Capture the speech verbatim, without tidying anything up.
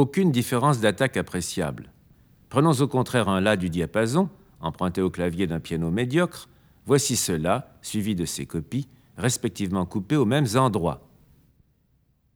aucune différence d'attaque appréciable. Prenons au contraire un La du diapason, emprunté au clavier d'un piano médiocre. Voici ce La, suivi de ses copies, respectivement coupées aux mêmes endroits.